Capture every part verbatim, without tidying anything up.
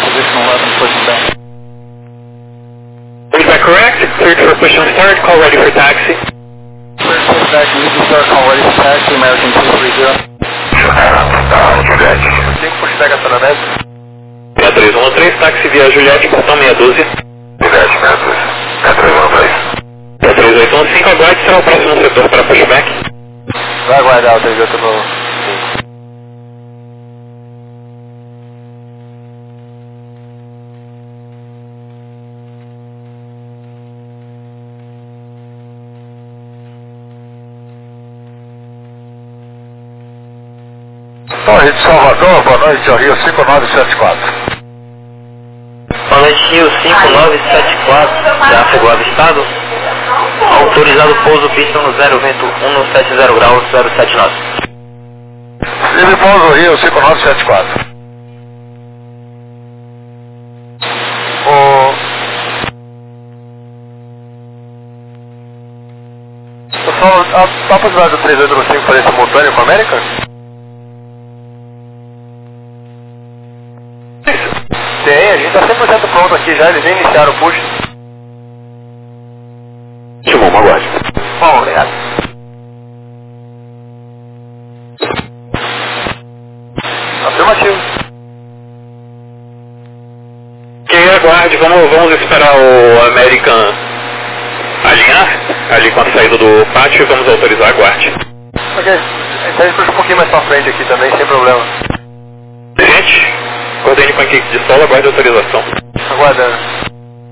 position eleven, pushing back. Is that correct? Cleared for push and start, call ready for taxi. Cleared for push back, easy start, call ready for taxi, American two three zero. cinco pushback até na mesa. seis três um três, táxi via Juliette, portão meia dúzia. Juliette, meia dúzia. seis três um três. seis três oito um cinco, aguarde, será o próximo setor para pushback. Vai aguardar o três oito no cinco. Torre de Salvador, boa noite, Rio cinco nove sete quatro. Boa noite, Rio cinco nove sete quatro, tráfego avistado. Autorizado pouso pista no zero, vento um no sete zero graus, zero sete nove. Livre pouso Rio cinco nove sete quatro. O... Pessoal, a, a possibilidade do três oito no cinco fazer simultâneo com a América? Tem, a gente tá cem por cento pronto aqui já, eles nem iniciaram o push. Timão, aguarde. Bom, obrigado. Afirmativo. Ok, aguarde, vamos, vamos esperar o American alinhar, ali com a saída do pátio, e vamos autorizar, aguarde. Ok, então a gente puxa um pouquinho mais pra frente aqui também, sem problema. Gente, coordene com a equipe de solo, aguarde a autorização. Aguardando.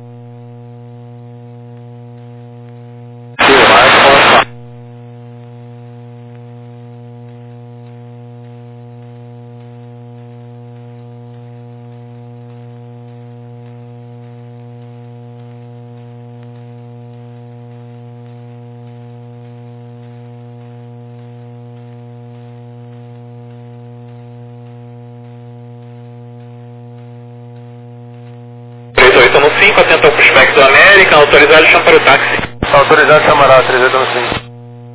três oito no cinco, atenta ao pushback do American, autorizado, chama para o táxi. Tá autorizado, chamará, três oito no cinco.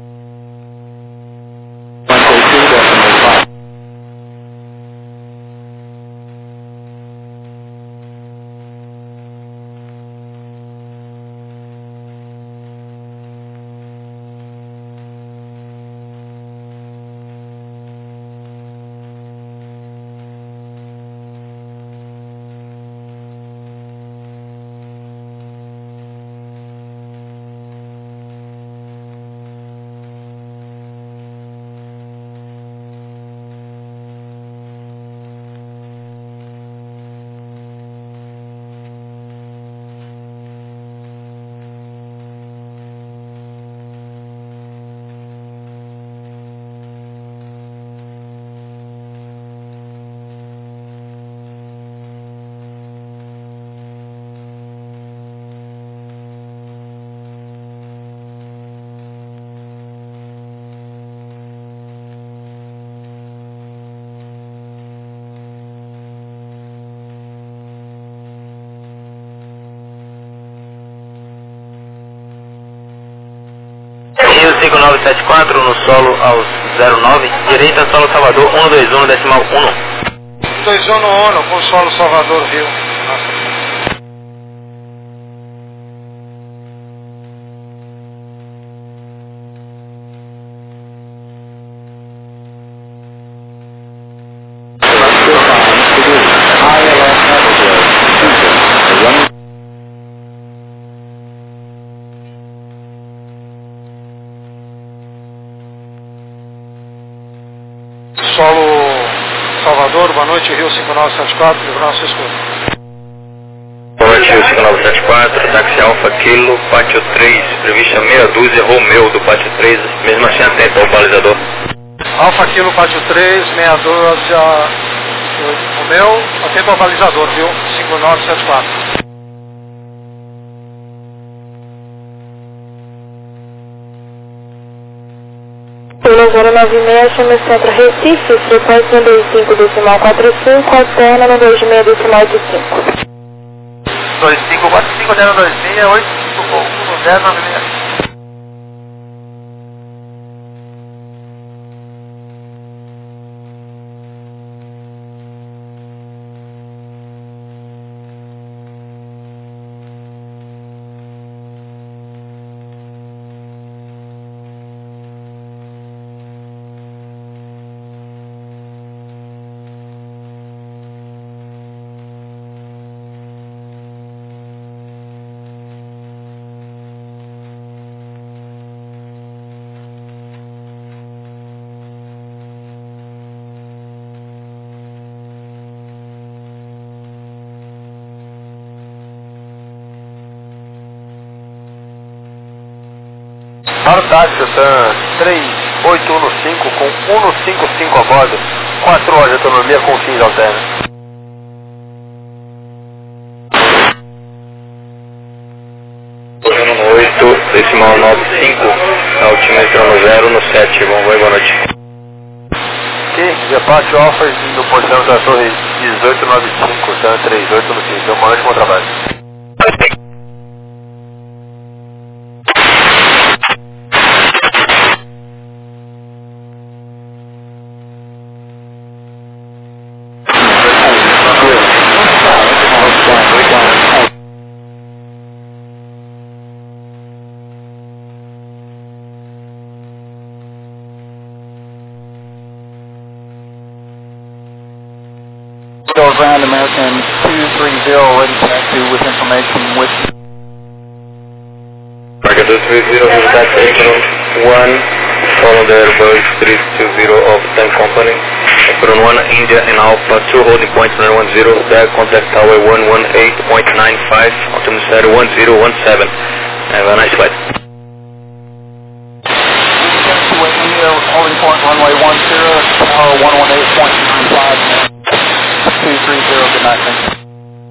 Rio cinco nove sete quatro, no solo aos zero nove, direita solo Salvador um dois um decimal um. dois um no ONU, com solo Salvador, Rio. Solo Salvador, boa noite, Rio cinco nove sete quatro, Livrar sua escuta. Boa noite, Rio cinco nove sete quatro, táxi Alfa Kilo, pátio três, prevista meia dúzia, Romeu do pátio três, mesmo assim atento ao balizador. Alfa Kilo, pátio três, meia dúzia, Romeu, atento ao balizador, viu? cinco nove sete quatro. Pela zero nove seis, chama centro Recife, frequência um dois cinco decimal quatro cinco, alterna no dois seis decimal oito cinco. dois cinco quatro cinco zero dois seis oito cinco um zero nove seis. Para o táxi, TAM três oito um cinco com cento e cinquenta e cinco a bordo, quatro horas de autonomia com fins alternos. oito, decimal nove cinco, altímetro no zero, no sete, bom voo e boa noite. Ok, departe Alphas no posição da torre dezoito nove cinco, TAM três oito um cinco, então, uma noite, bom trabalho. Ground American two three zero, ready to connect you with information with... American two three zero, contact Apron one, follow the Airbus three two zero of same company. Apron one, India and Alpha two, holding point nine one zero, there, contact tower one one eight point nine five, altimeter one zero one seven. Have a nice flight. Holding point runway one zero, tower one one eight point nine five. two three zero, good night, thank you.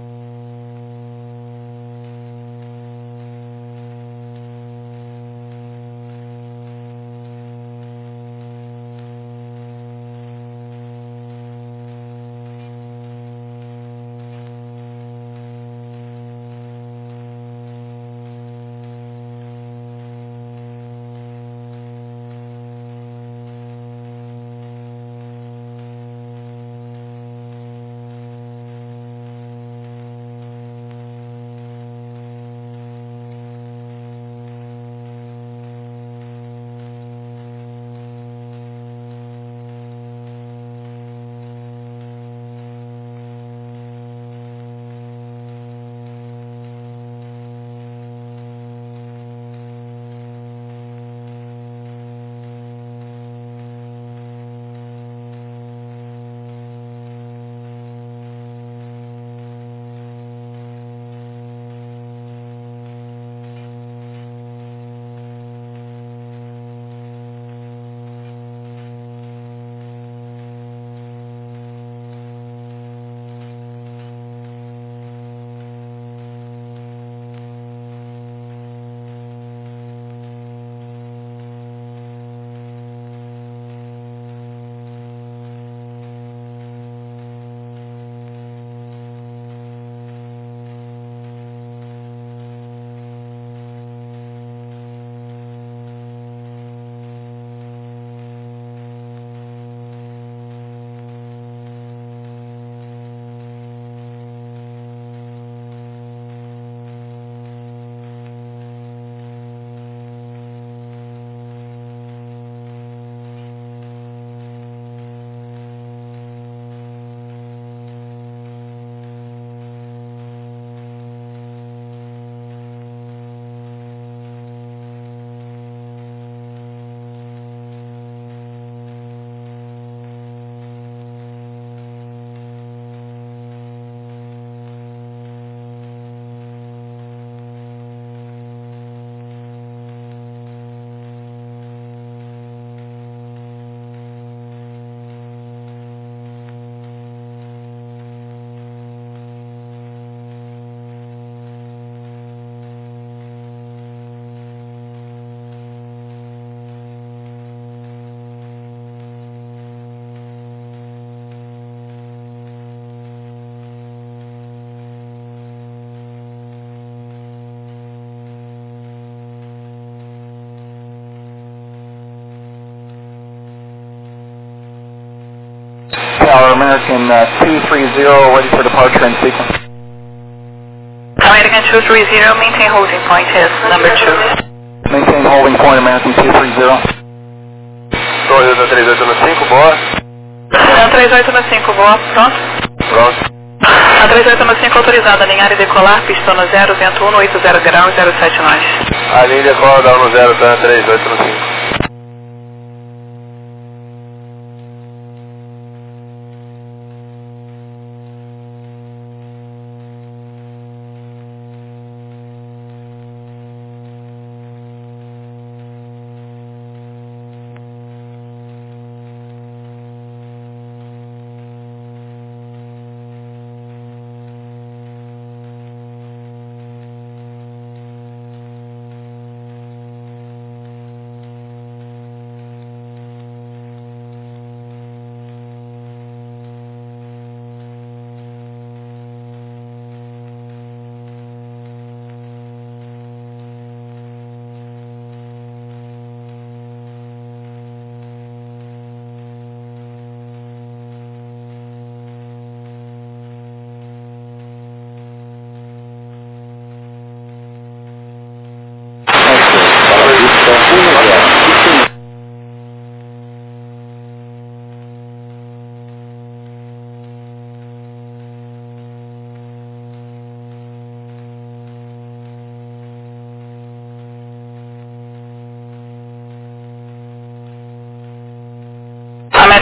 Tower American uh, two three zero, ready for departure and sequence. American two three zero, maintain holding point is number two. Maintain holding point, American two three zero. Torre da três oito um cinco, boa. A três oito um cinco, boa, pronto? Pronto. A três oito um cinco autorizada, alinhar e decolar, pista no zero, vento um, oito zero graus, zero sete nós. A linha decola, dá no zero, TAM três oito um cinco.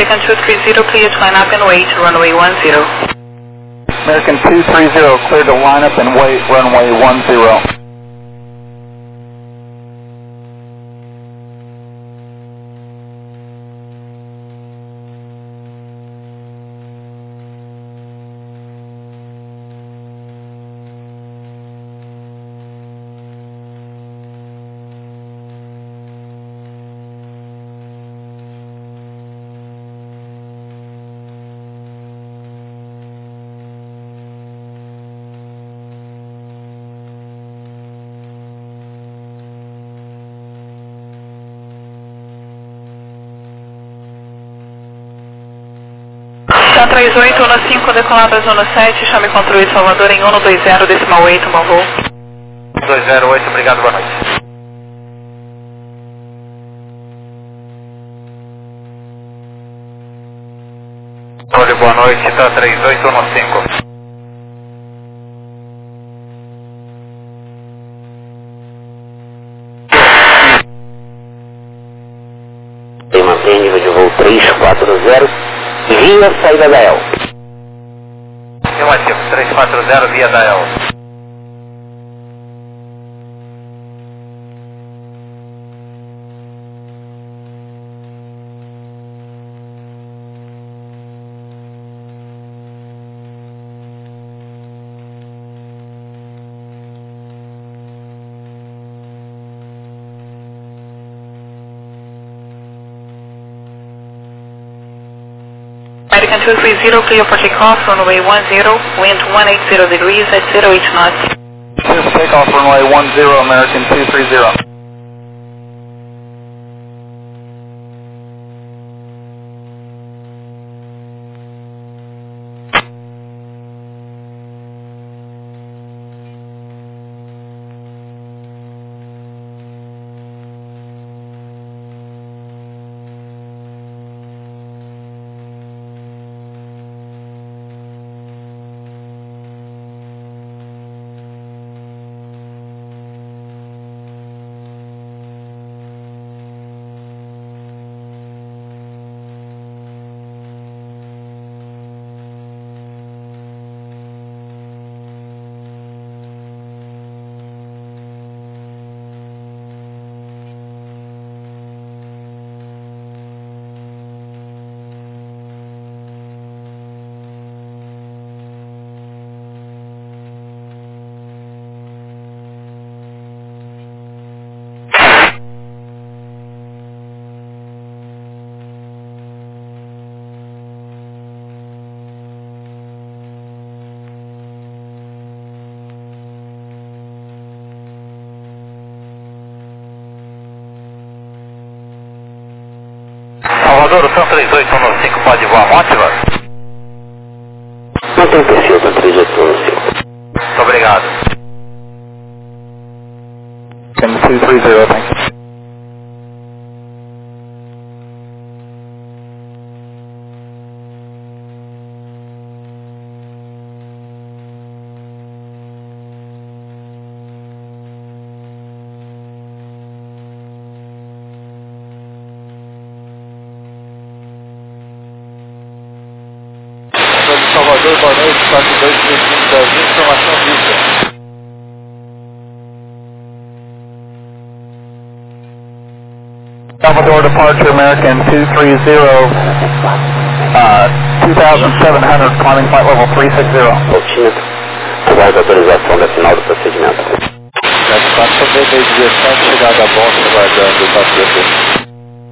American two three zero, clear to line up and wait, runway one zero. American two three zero, clear to line up and wait, runway one zero. três oito um cinco, decolada zona sete, chame controle Salvador em um dois zero, decimal oito, bom voo. dois zero oito, obrigado, boa noite. Controle, boa noite, tá três oito um cinco. Tem mantém nível de voo três quatro zero. Via saída da E L. Eu ativo três quatro zero via da E L. American two three zero, clear for takeoff, runway one zero, wind one eighty degrees at zero eight knots. Clear for takeoff, runway one zero, American two three zero. Salvador, o São três oito um cinco pode voar Mótiva? Mantém perfil da três oito um cinco. Muito obrigado. two three zero, thank you. Salvador, boa noite, quatro dois três cinco Brasil, informação vista. Salvador departure, American two three zero, uh, two thousand seven hundred, climbing flight level three six zero. Altímetro, aguarda a autorização da final do procedimento. Satisfação B D dezessete, chegada a bordo, aguardando o quatro dois.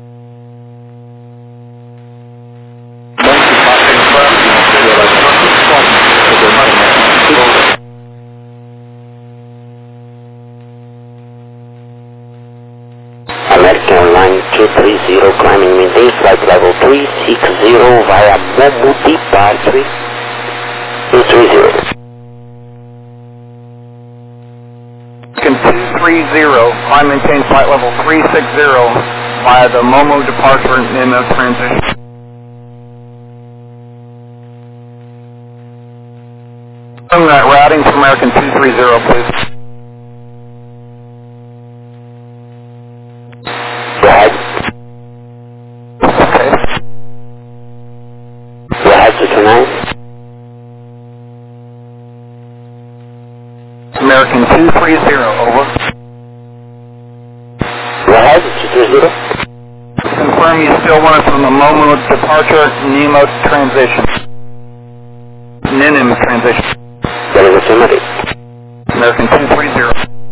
American Airlines two three zero, climbing maintain flight level three six zero via Momo departure two three zero. American two three zero, climb maintain flight level three six zero via the Momo departure and M F transition. Confirm that routing for American two three zero, please. Go ahead. Okay. American two three zero, over. Go ahead, two three zero. Confirm you still want it from the Momo departure, Nemo transition. N I M transition. That is affirmative. American two three zero.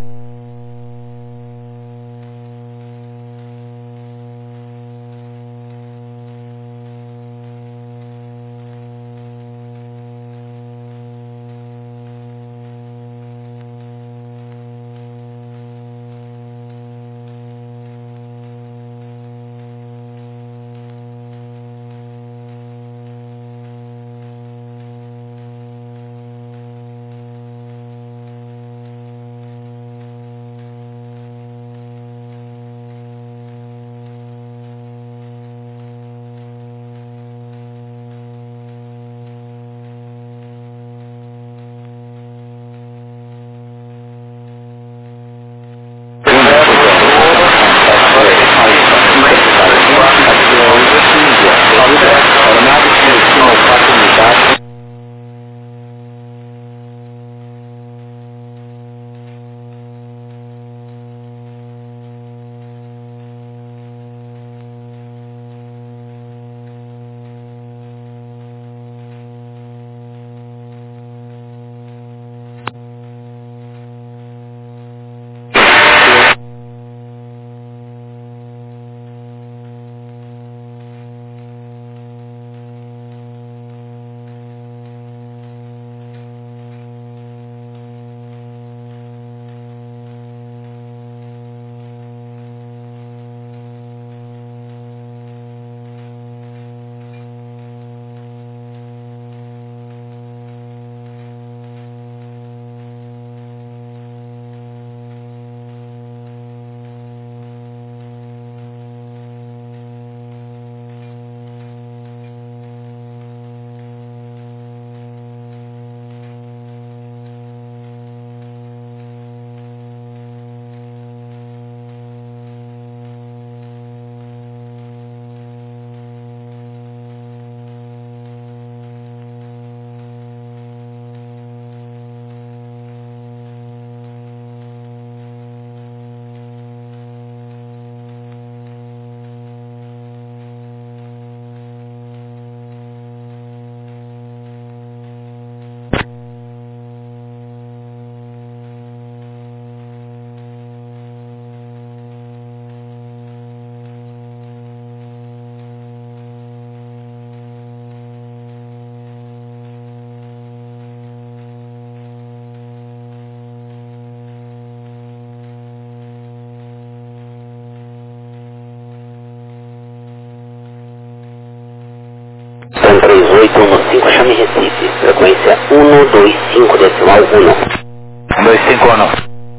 três oito um cinco, chame Recife, frequência um dois cinco decimal um. um dois cinco um.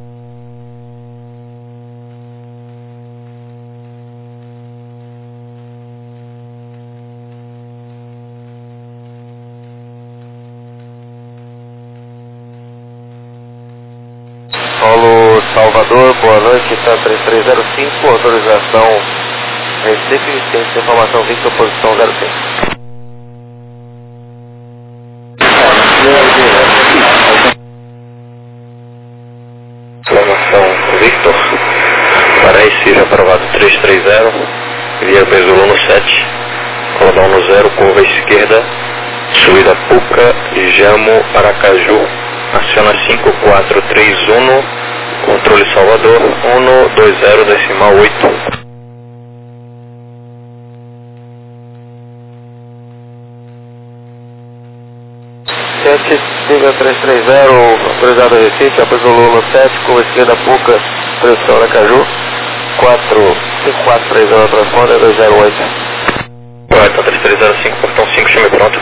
Paulo Salvador, boa noite, está três três zero cinco, autorização Recife, ciência de informação Victor, posição zero cinco. Informação Victor, para Recife aprovado três três zero, via Pesulo no sete, cordão no zero, curva esquerda, subida Puca, Jamo, Aracaju, aciona cinco quatro três um, controle Salvador, um dois zero decimal oito. sete, siga três três zero, autorizado Recife, Apesolu no sete, curva esquerda Puca, posição Aracaju, quatro cinco quatro três zero, transponder dois zero oito. Correto, três três zero cinco, portão cinco, chame pronto.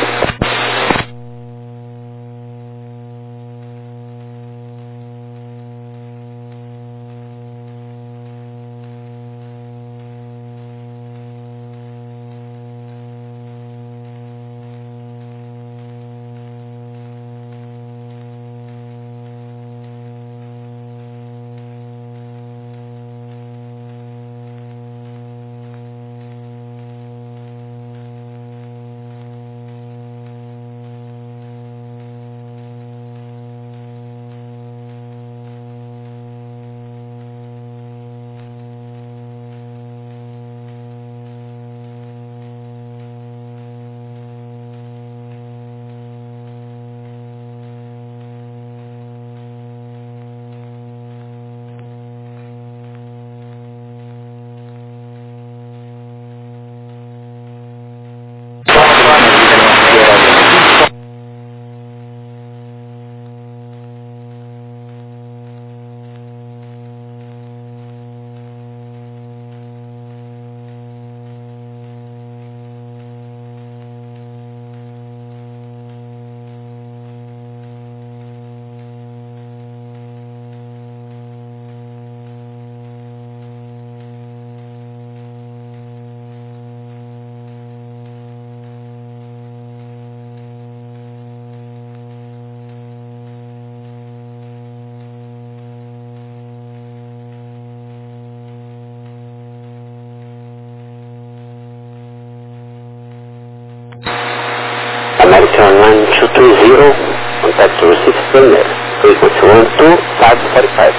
American nine two three zero, contact to receive sender, frequency one two five four five.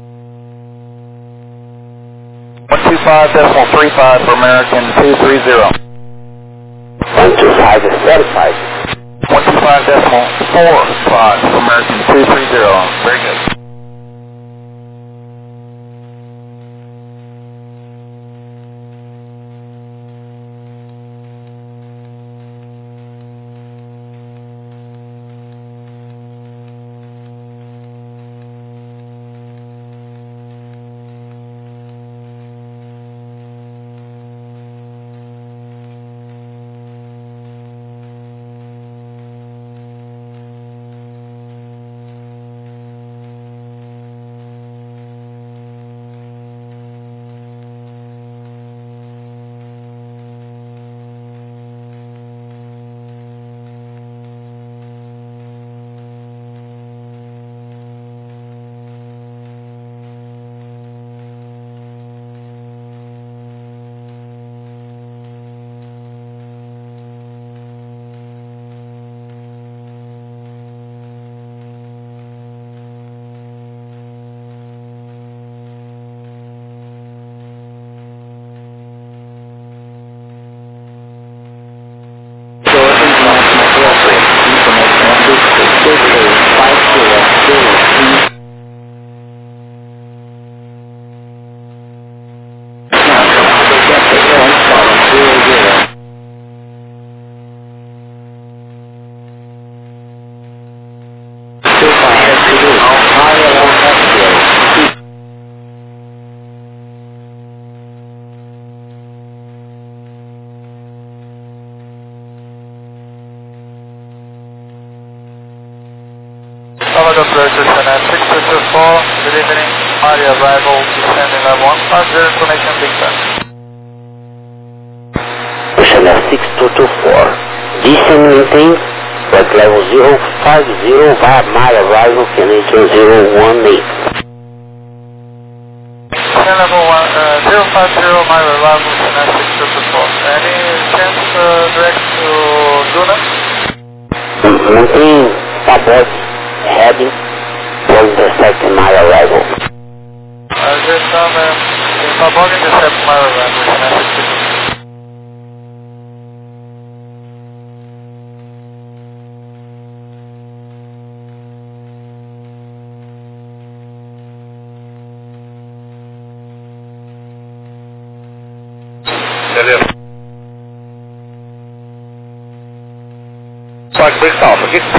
one two five decimal three five for American two three zero. one two five four five. one two five decimal four five for American two three zero. Very good. Salvador Approaches Connect six two two four, good evening, Maria arrival, descending level one five zero, information Big Bend. Channel six two two four, descend maintain, flight level zero five zero via my arrival, Canadian zero one eight. Descend level one, uh, zero five zero, my arrival, Channel six two two four. Any chance uh, direct to Duna? Maintain starboard heading for intercepting my arrival. Uh, there's some, uh, starboard intercept my arrival, Channel six two two four. Flight clear off, okay?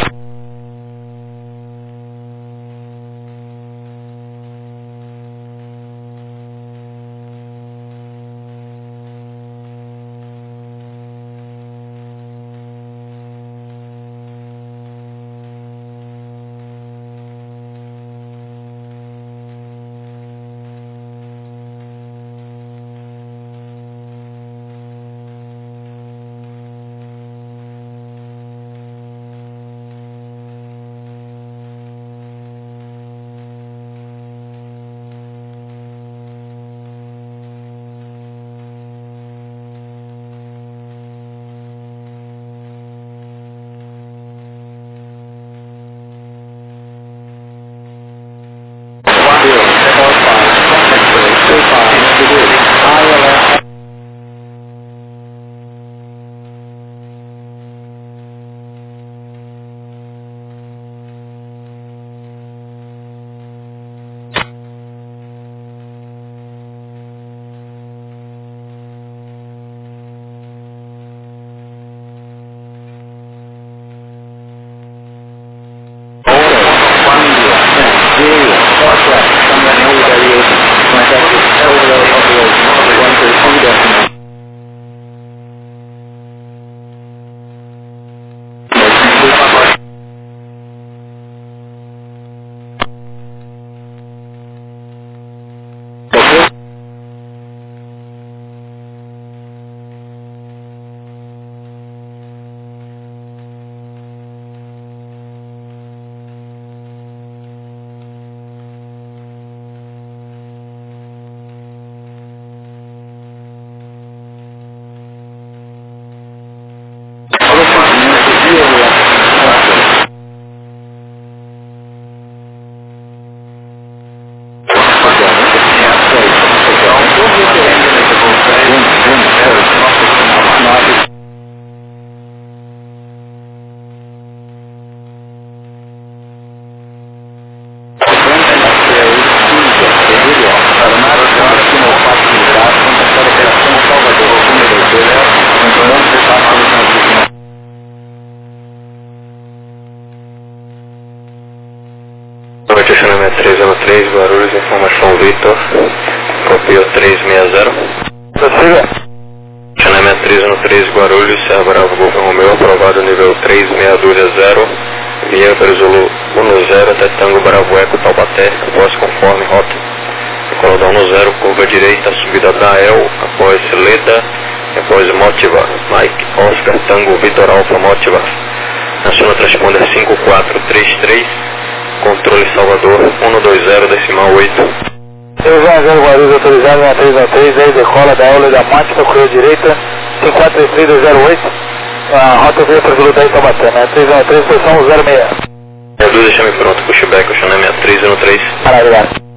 três zero três, Guarulhos, informação Vitor, copia três seis zero. Prossiga. Channel sessenta e três zero três, Guarulhos, Serra Bravo, Golfo Romeu, aprovado nível três seis dois zero, via Perizulu um zero, até Tango Bravo Eco, Taubaté, após conforme rota. Cordão no zero, curva direita, subida da El, após Leda, após Motiva, Mike, Oscar, Tango, Vitor Alfa, Motiva. Nacional Transponder cinco quatro três três, controle Salvador um dois zero, decimal oito. três zero Guarulhos, autorizado na três zero três, aí decola da aula da Mática, correio direita, cinco quatro três três dois zero oito, a rota via Perizulu daí Taubaté, né? três zero três, posição zero seis. Reduz, deixa-me pronto, pushback, o Channel sessenta e três zero três. Maravilha.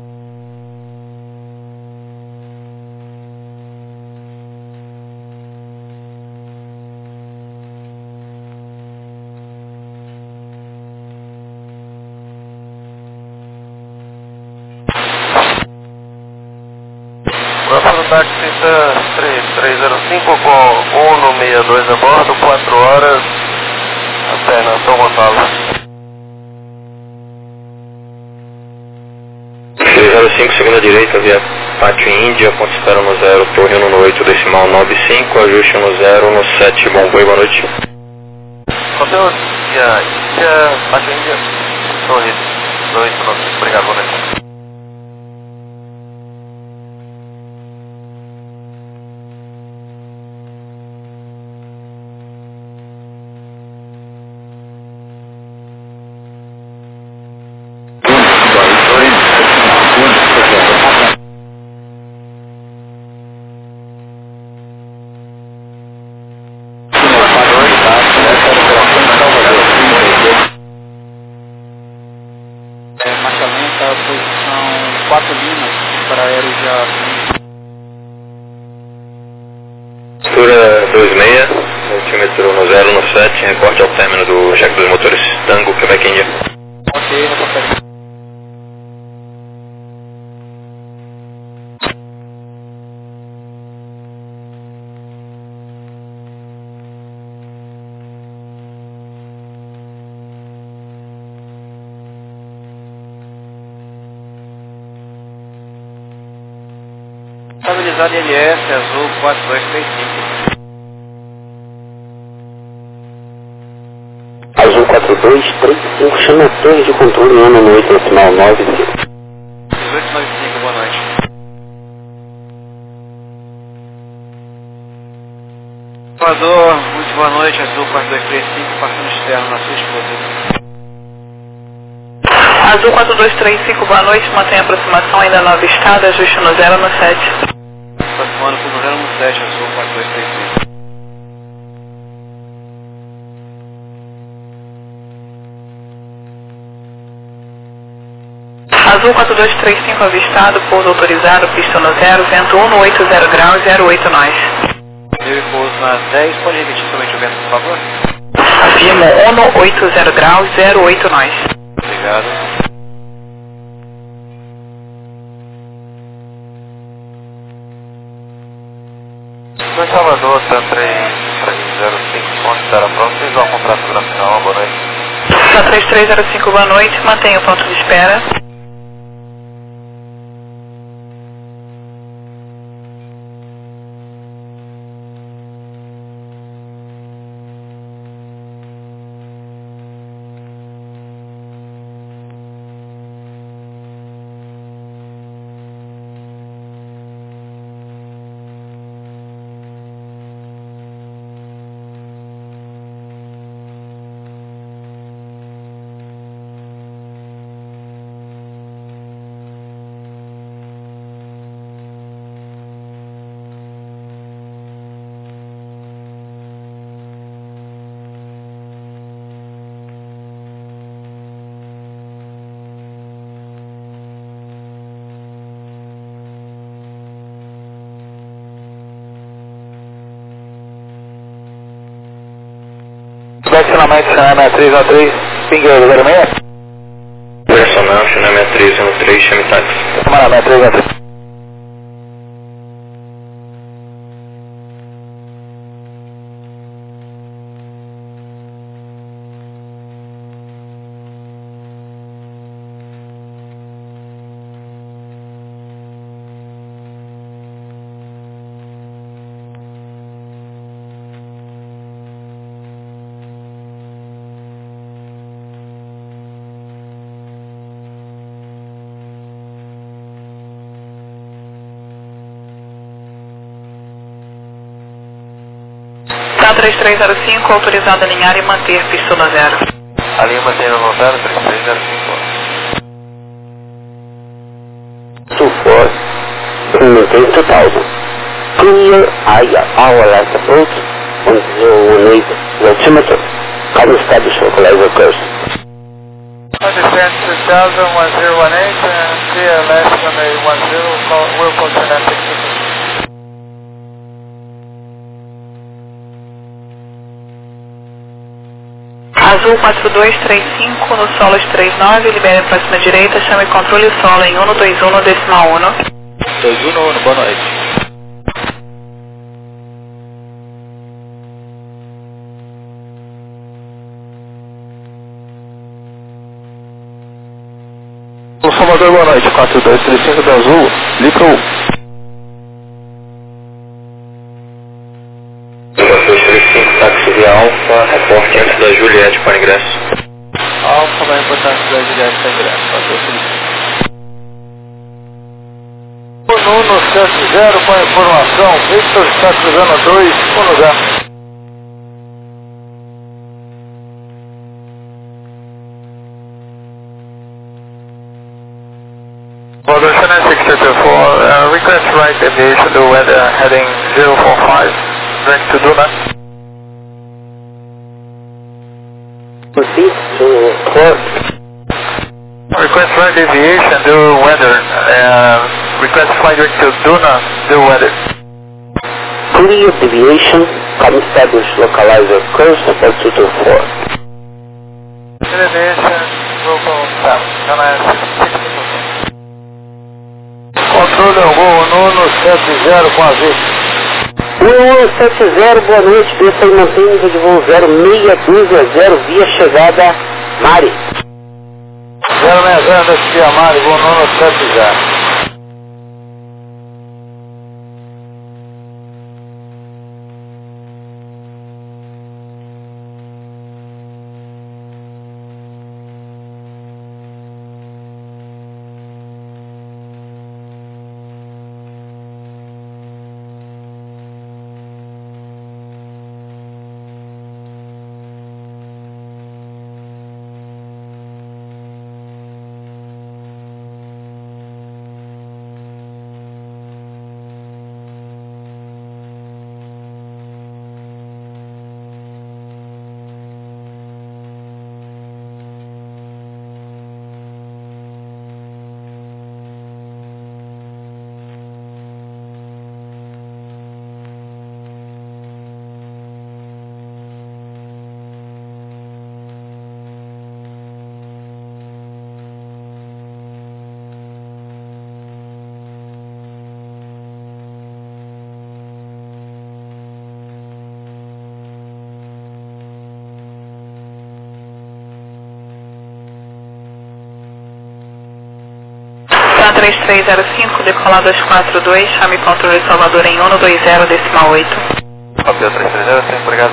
Próximo táxi três três zero cinco com um seis dois a bordo, quatro horas, até na São Gonçalo. três zero cinco, segunda direita, via Pátio Índia, ponto espera no zero, torre um no oito, decimal nove cinco, ajuste no zero, no sete, bom voo, boa noite. Hotel via Índia, Pátio Índia, torre oito nove cinco, obrigado, boa noite. Altura dois seis, altímetro no zero, no sete, reporte ao término do Jack dos Motores Tango, Quebec, Índia. Ok, reportagem. Estabilizado L S, azul quatro dois três cinco. Azul quatro dois três cinco, chama a torre de controle um no oito, decimal nove cinco. dezoito nove cinco, boa noite. Salvador, muito boa noite, azul quatro dois três cinco, passando externo na sua esposa. Azul quatro dois três cinco, boa noite, mantém a aproximação ainda no avistado, ajuste no zero no sete. Aproximando por no zero no sete, azul quatro dois três cinco. Azul quatro dois três cinco avistado, pouso autorizado, pista no zero, vento um no oito zero graus, zero oito nós. Eu e pouso na dez, pode repetir somente o vento, por favor? Afirmo um no oito zero graus, zero oito nós. Obrigado. Foi Salvador, T A três três zero cinco, ponto estará pronto, vocês vão comprar a fotografia, boa noite. T A três três zero cinco, boa noite, mantenha o ponto de espera. Direcionamento Channel três zero três, Pingueiro zero seis. Personal, Channel sessenta e três zero três, chame táxi. Camarada três zero três. três três zero cinco, autorizado a alinhar e manter pista no zero. A linha mantendo no zero, três três zero cinco. two four, maintain two thousand. Clear our last approach on zero one eight altimeter. Come establish localizer course. Understand two thousand, one zero one eight, and clear less than a one zero, will continue six two. Azul quatro dois três cinco, no solo três nove, libere próxima direita, chame controle solo em um dois um, decimal um. dois um, boa noite. Salvador, boa noite, quatro dois três cinco do Azul, Litro um. quatro dois três cinco, táxi via Alfa, reporte antes da Juliette para ingresso. Alfa vai reportar antes da Juliette para ingresso, quatro dois três cinco. Nuno sete zero com a informação, Victor está cruzando dois, um zero. Border Channel six two two four, uh, request right aviation to weather heading zero four five, direct to Duna. Proceed to port. Request right aviation to weather, uh, request flight direct to Duna, do weather. Clear deviation, come establish localizer course for two two four. Aviation, local staff, Channel six two two four. Controle algum, Nuno sete zero com a Vic. Nuno sete zero, boa noite, desça e mantém nível de voo zero seis dois zero via chegada Mari. zero seis zero, desce via Mari, voo Nuno sete zero. três três zero cinco, decolar dois quatro dois, chame controle Salvador em um dois zero, decimal oito. Papel três três zero, sim, obrigado.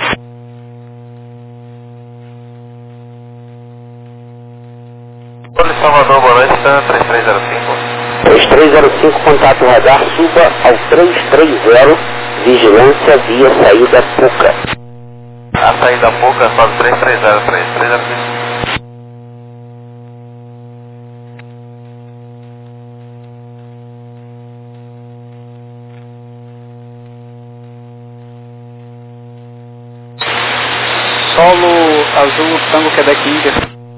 Controle Salvador, boa noite, três três zero cinco. três três zero cinco, contato radar, suba ao três três zero, vigilância via saída Puca. A saída Puca, faz três três zero, três três zero cinco. Solo Azul, Tango Quebec Índia.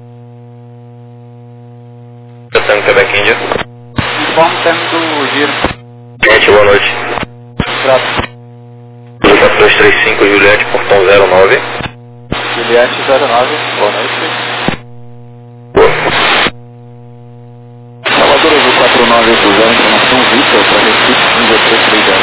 Tango Quebec Índia. Informe o tempo do giro. Gente, boa noite. Prato. quatro dois três cinco, Juliette, portão zero nove. Juliette zero nove, boa noite. Boa. Salvador Azul quatro nove oito zero, informação Victor para Recife, Índia três três zero.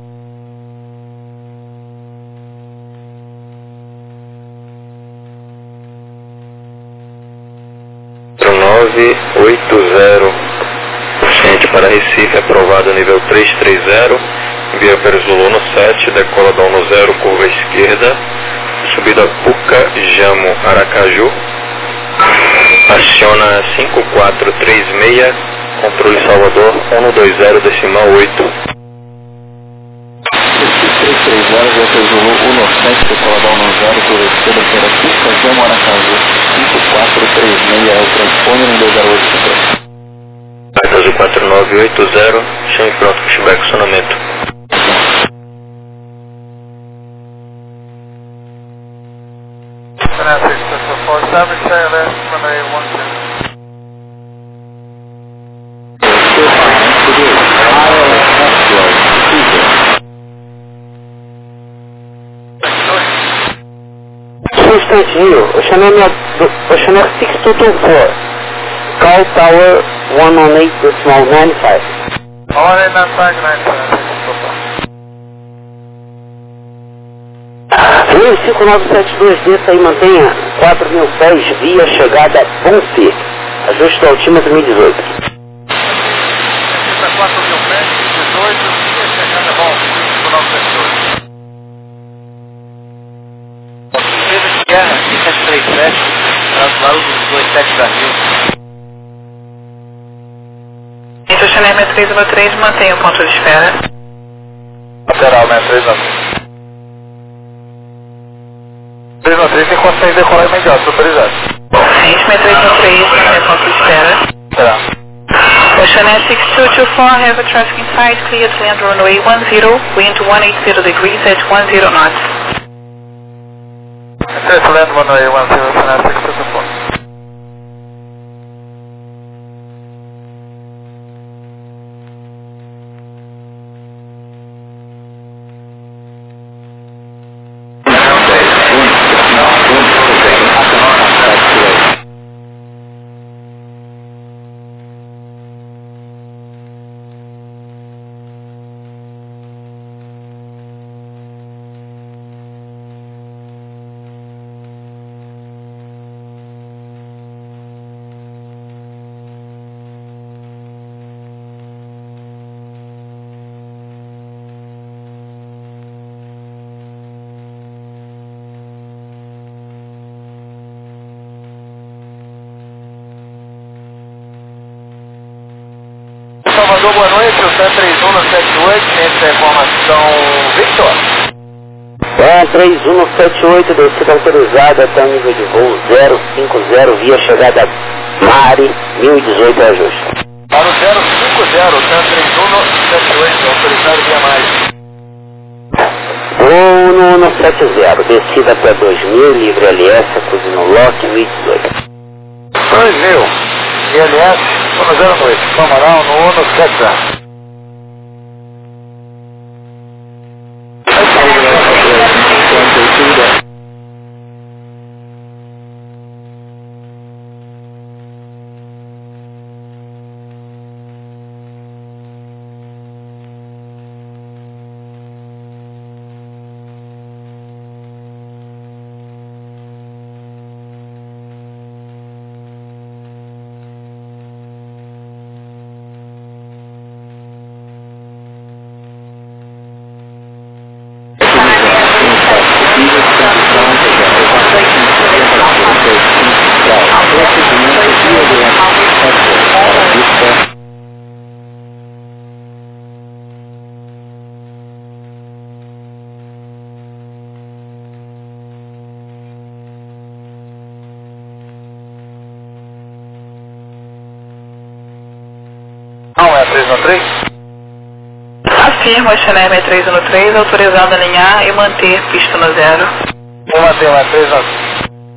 nove oito zero, gente para Recife, aprovado nível três três zero, via Perzolo no sete, decola da um zero, curva esquerda, subida Puca, Jamo, Aracaju, aciona cinco quatro três seis, controle Salvador, um dois zero, decimal oito. três três zero, Delta Zulu um sete, decolador um zero, por esquerda para Pista, Zemo Aracaju, cinco quatro três seis, é o transponder no dois zero oito. Azul quatro nove oito zero, chame pronto, pushback, sonamento. four seven, say left, runway one two. Um instantinho, Oceaneer Oceaneer six two two four, call tower one one eight decimal nine five. one eight nine five, nine five. um cinco nove sete dois D, aí mantenha quatro mil pés via chegada Bonfi. Ajuste do altímetro mil e dezoito. quatro mil pés, dezoito, via chegada Bonfi, cinco nove sete dois. Pedro de Guerra, sete três sete, translado dos dois sete Brasil. Então, Oceaneer três um três, mantenha o ponto de espera. Lateral, né? três um três um três, tem condições de decolar imediato, autorizado. Gente, três um três, mantenha o ponto de espera. Será. Oceaneer six two two four, have a traffic inside, clear to land runway one zero, wind one eighty degrees at one zero knots. Clear to land runway one zero, Oceaneer six two two four. Salvador, boa noite, o Sam três um sete oito, ciente da informação Victor. É, três um sete oito, descida autorizada até o nível de voo zero cinco zero, via chegada Mari, mil e dezoito ajuste. Para o zero cinco zero, o Sam três um sete oito, autorizado via Mari. Voo no um sete zero, descida até dois mil, livre L S, acuse no lock, mil e dezoito. dois mil, I L S, um zero oito, Palmaral no um sete zero. Não é três um três? Afirma, Oceaneer três um três, autorizado a alinhar e manter pista no zero. Vou manter lá, três um três.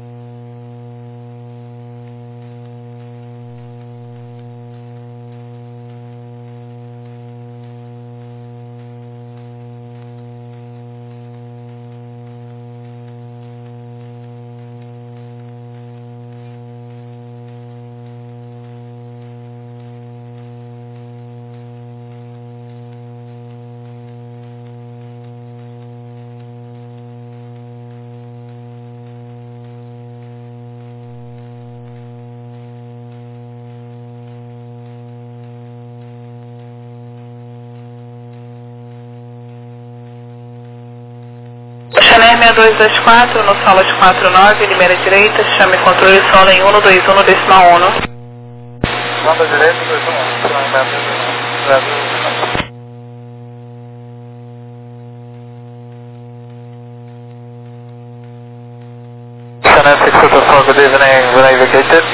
Oceaneer seis dois dois quatro, no Solas quatro nove, libera direita, chame controle solo em um dois um decimal um. Manda direita, dois um um. Channel six two two four, good evening, when I vacated.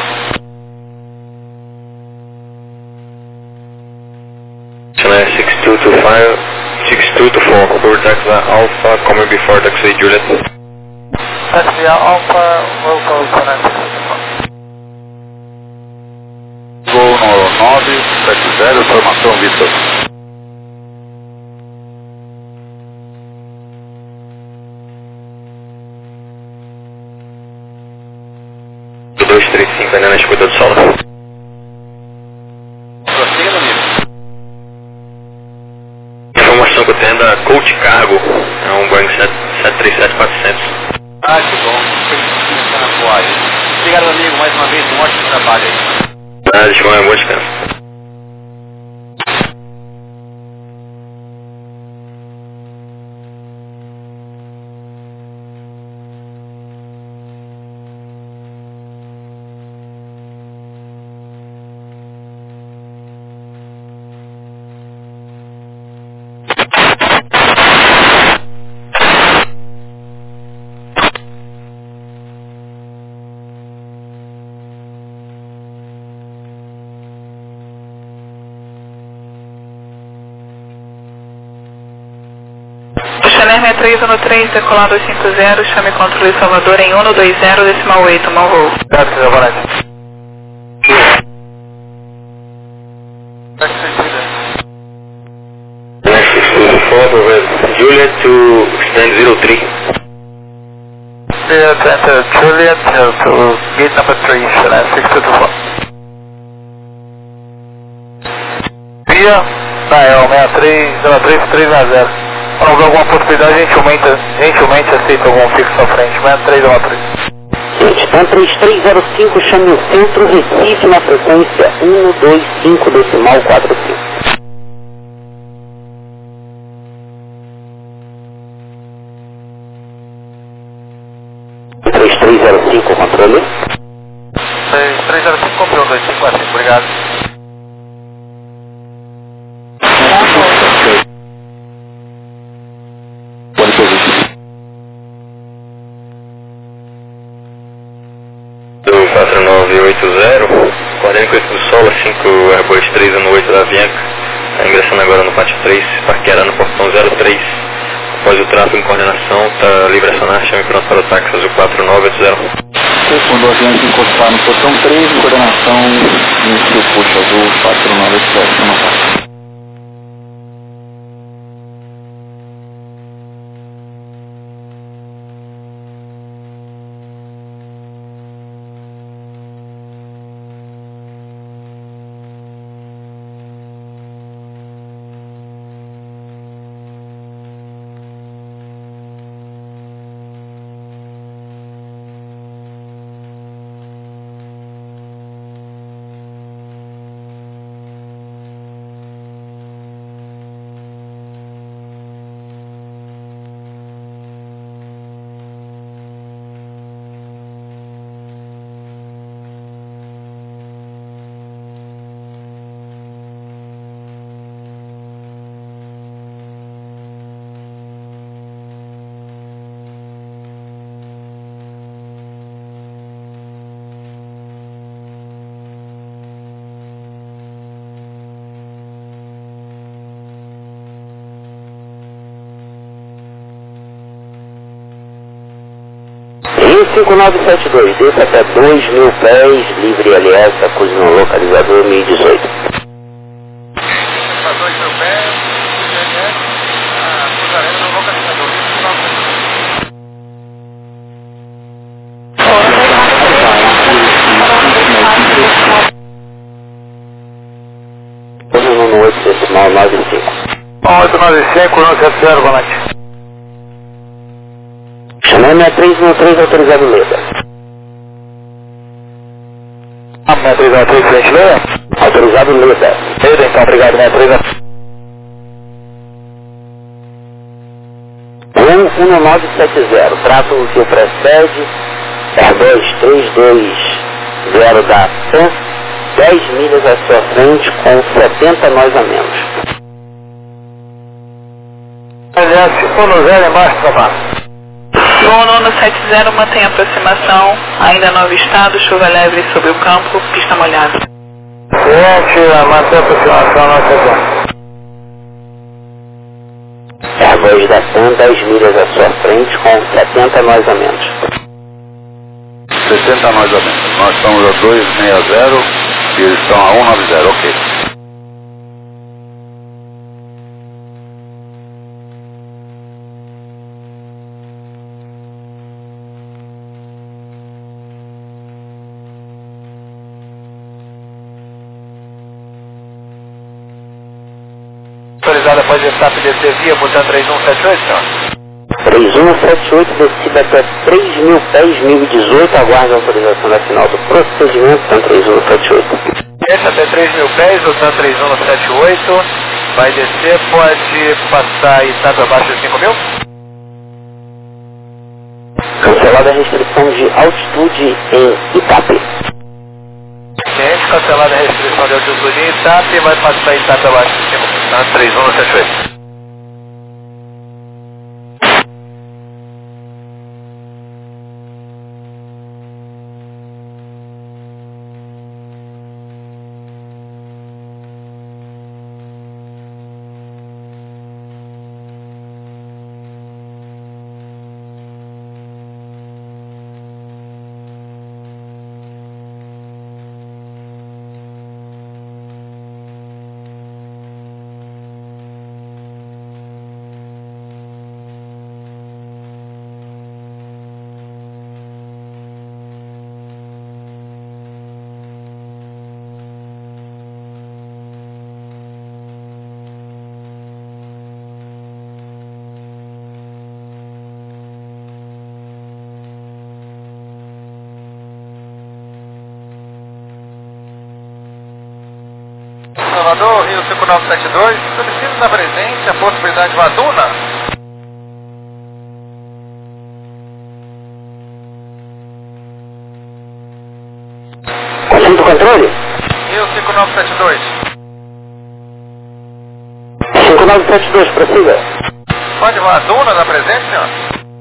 Channel six two two five, six two two four, over taxi Alpha, coming before taxi Juliet. Taxi Alpha, local Channel six two two four. Gol nove sete zero, formação Vitor. dois três cinco, ainda na escuta do solo. Prossiga, meu amigo. A informação que eu tenho é da Coach Cargo, é um Boeing sete três sete quatrocentos. Ah, que bom. Começando a voar aí. Obrigado, meu amigo, mais uma vez, um ótimo trabalho aí. Ah, deixa eu ver, boa descanso. Channel seis três um três, decolar dois cinco zero, chame controle Salvador em um dois zero, decimal oito, mão voo. Taxi Zavalente. Taxi Next six two four, over Juliet to stand zero three. Juliet, enter Juliet to gate number three, Channel six two two four. Via, Nael seis três zero três três zero. Quando houver alguma possibilidade, gentilmente, gentilmente aceita algum fixo à frente, seis três zero três. Stan três três zero cinco, chame o centro Recife na frequência um dois cinco decimal quatro cinco. três três zero cinco, controle. três três zero cinco, controle, dois cinco quatro cinco, obrigado. Do quatro nove oito zero, coordenando com esse do solo, cinco Airbus três um oito da Avianca, está ingressando agora no pátio três, parqueará no portão zero três. Após o tráfego em coordenação, está livre a acionar, chame pronto para o táxi azul quatro nove oito zero. Quando o avião encostar no portão três, em coordenação, inicia o puxo azul quatro nove oito zero, chama o táxi. cinco nove sete dois, desça até dois mil pés, livre L S, acuse no localizador mil e dezoito. Para dois mil pés, L S, acusaremos no localizador mil e dezoito. oito decimal nove cinco. oito nove cinco, um sete zero, volante. Channel seis três um três, autorizado Leda. Ah, seis três um três, frente Leda? Autorizado Leda. Leda, então, obrigado, seis três um. um um nove sete zero, trato o que precede, é dois três dois zero da TAM, dez milhas à sua frente com setenta nós a menos. L S, um no zero embaixo, trabalho. Voo nono sete zero, mantém aproximação, ainda não avistado, chuva leve sobre o campo, pista molhada. Sete, mantém aproximação, não sei. Airbus da TAM, dez milhas à sua frente, com setenta nós a menos. sessenta nós a menos. Nós estamos a dois seis zero e eles estão a um nove zero, ok. Autorizado após etapa de descer via, botão três um sete oito, senhor? três um sete oito, descida até três mil pés, mil e dezoito, aguarde a autorização da final do procedimento, TAM três um sete oito. Desce até três mil pés, o TAM três um sete oito, vai descer, pode passar e estar abaixo de cinco mil? Cancelada a restrição de altitude em Itape. Ciente, cancelada a restrição de altitude em Itape, vai passar e estar abaixo de cinco mil, TAM três um sete oito. Salvador, Rio cinco nove sete dois, solicito na presente a possibilidade de uma duna. Assunto controle? Rio cinco nove sete dois. cinco nove sete dois, prossiga. Pode uma duna na presente, senhor?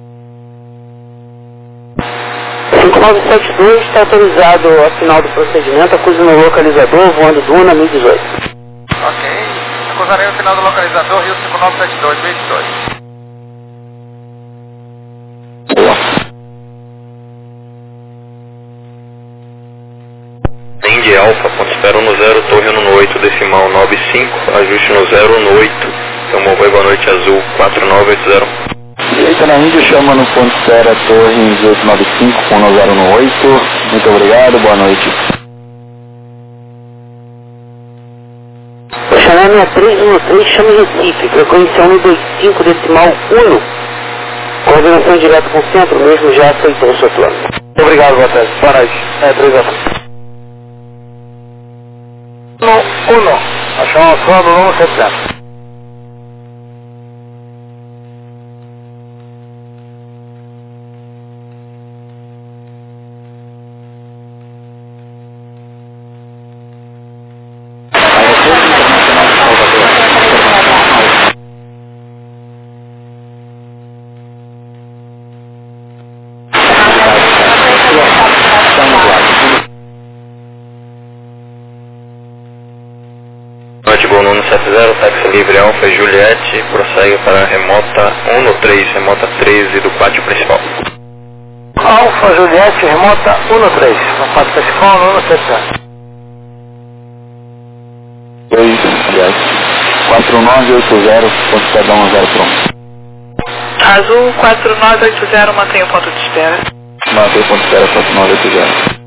cinco nove sete dois está autorizado a final do procedimento, acuse no localizador, voando Duna mil e dezoito. Ok. Acusarei o final do localizador, Rio cinco nove sete dois, vinte e dois. Indy Alpha, ponto espera um no zero, torre um no oito, decimal nove cinco, ajuste no zero um no oito, tomou boi, boa noite, azul quatro nove oito zero. Direita na Índia, chama no ponto espera, torre dezoito nove cinco, um zero no oito. Muito obrigado, boa noite. Vou chamar minha três um três, chama Recife, frequência um dois cinco, decimal um. Coordenação direta com o centro, mesmo já aceitou o seu plano. Muito obrigado, boa tarde. Boa noite. É, três a um. um. Achamos o no um sete zero. sete zero, táxi livre Alfa Juliette, prossegue para a remota um no três, remota treze do pátio principal. Alfa Juliette, remota um no três, no pátio principal, um no sete zero. dois, Juliette, quatro nove oito zero, ponto espera um zero pronto. Azul quatro nove oito zero, mantém o ponto de espera. Mantém o ponto de espera quatro nove oito zero.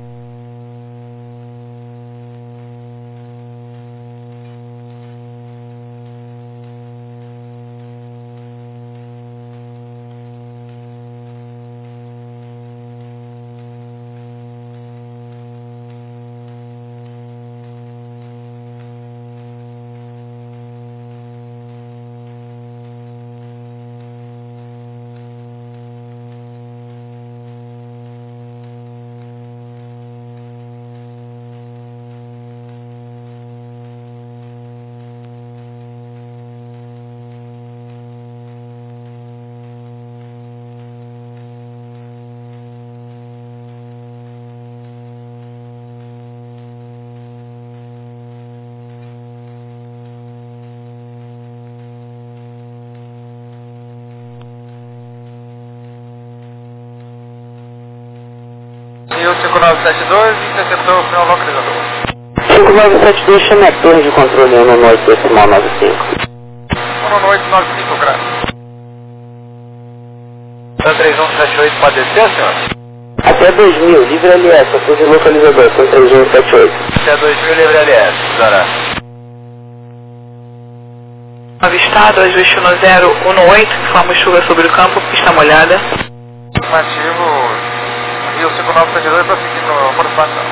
sete dois, interceptou o final localizador. cinco nove sete dois, chame a torre de controle um nove oito decimal nove cinco. um oito nove cinco, graças. três um sete oito, pode descer, senhor? Até dois mil, livre L S, a torre localizador, são três um sete oito. Até dois mil, livre L S, Zará. Avistado, ajuste no zero um oito, informa chuva sobre o campo, pista molhada. Afirmativo, Rio cinco nove sete dois, prosseguindo a aproximação.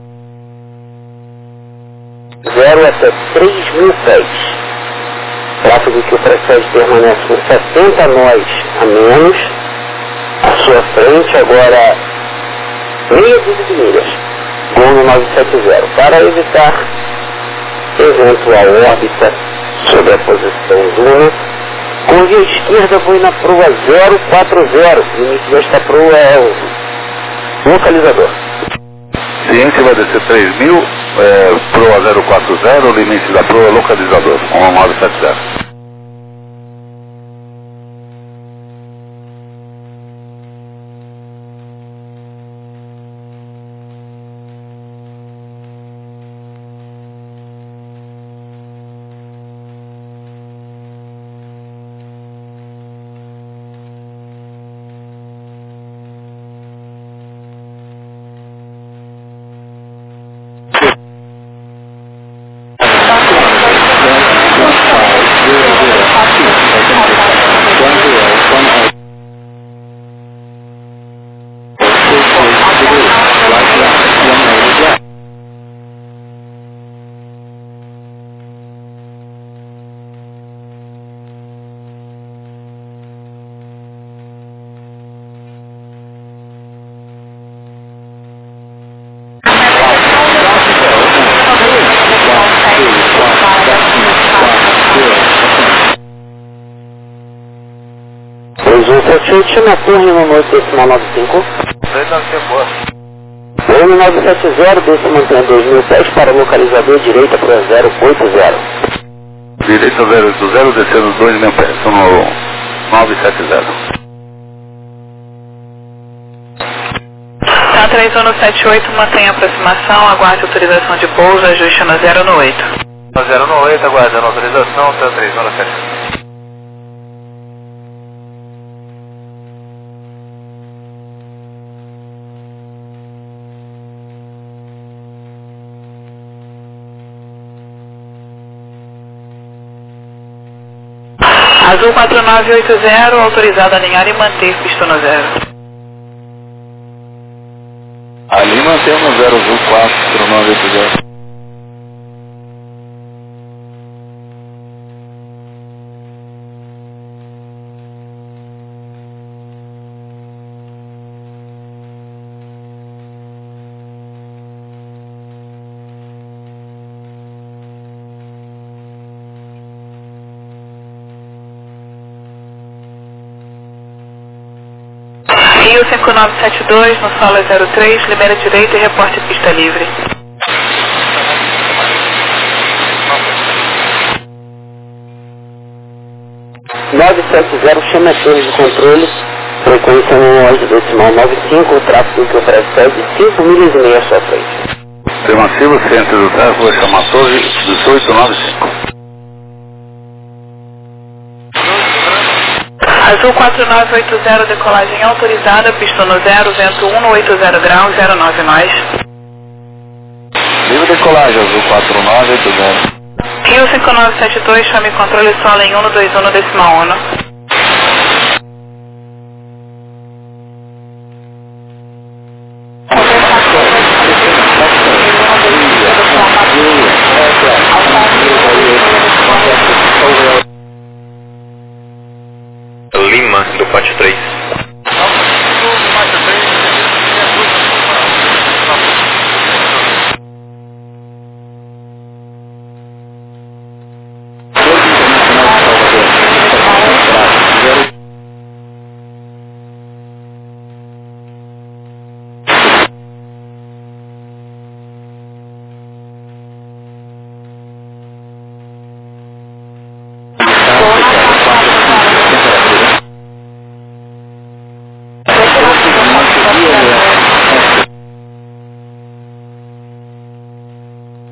zero até três mil pés. Tráfego que precede permanece com setenta nós a menos. À sua frente agora meia dúzia de milhas. Gol no nove sete zero. Para evitar eventual órbita sobre a posição Zuna, curve à esquerda, voe na proa zero quatro zero. O limite desta proa é o localizador. Ciência vai descer três mil, é, proa zero quatro zero, limite da proa localizador, um nove sete zero. Chama a torre no oito decimal nove cinco. um nove sete zero, desce mantém dois mil pés para o localizador direita para zero oito zero. Direita zero oito zero, descendo dois mil pés, no nove sete zero. Tá três um sete oito, mantém a aproximação, aguarde autorização de pouso, ajuste no zero um oito. No zero um oito, aguardando autorização, tá três um sete oito. Azul quatro nove oito zero, autorizado a alinhar e manter pista no zero. Ali mantemos zero Azul quatro nove oito zero. Rio cinco nove sete dois, no solo é zero três, libera direita e reporte pista livre. nove sete zero, chama a torre de controle, frequência no oito decimal nove cinco, o tráfego que precede cinco milhas e meia à sua frente. Afirmativo, centro do tráfego vai chamar a torre dezoito nove cinco. Azul quatro nove oito zero, decolagem autorizada, pista no zero, vento um oito zero graus, zero nove mais. Livre decolagem, Azul quatro nove oito zero. Rio cinco nove sete dois, chame controle solo em um dois um decimal um. Lima, do Pátio três.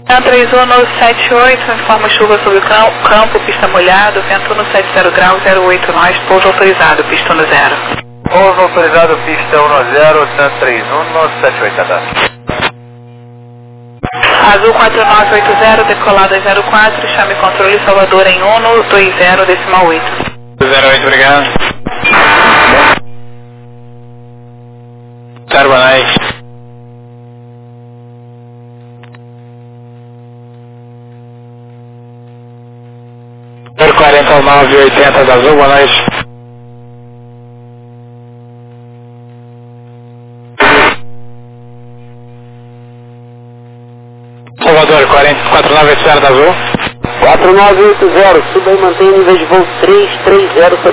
três um sete oito, informa chuva sobre o campo, pista molhado, vento no setenta graus, zero oito nós, pouso autorizado, pista no zero. Pouso autorizado, pista um zero, Tan três um sete oito, tá? Azul quatro nove oito zero, decolada zero quatro, chame controle Salvador em um dois zero, decimal oito. zero oito, obrigado. Carbonite. quarenta e nove oitenta da Azul, boa noite. Salvador, quarenta e quatro nove oito zero da Azul. quatro nove oito zero, suba e mantém nível de voo três três zero para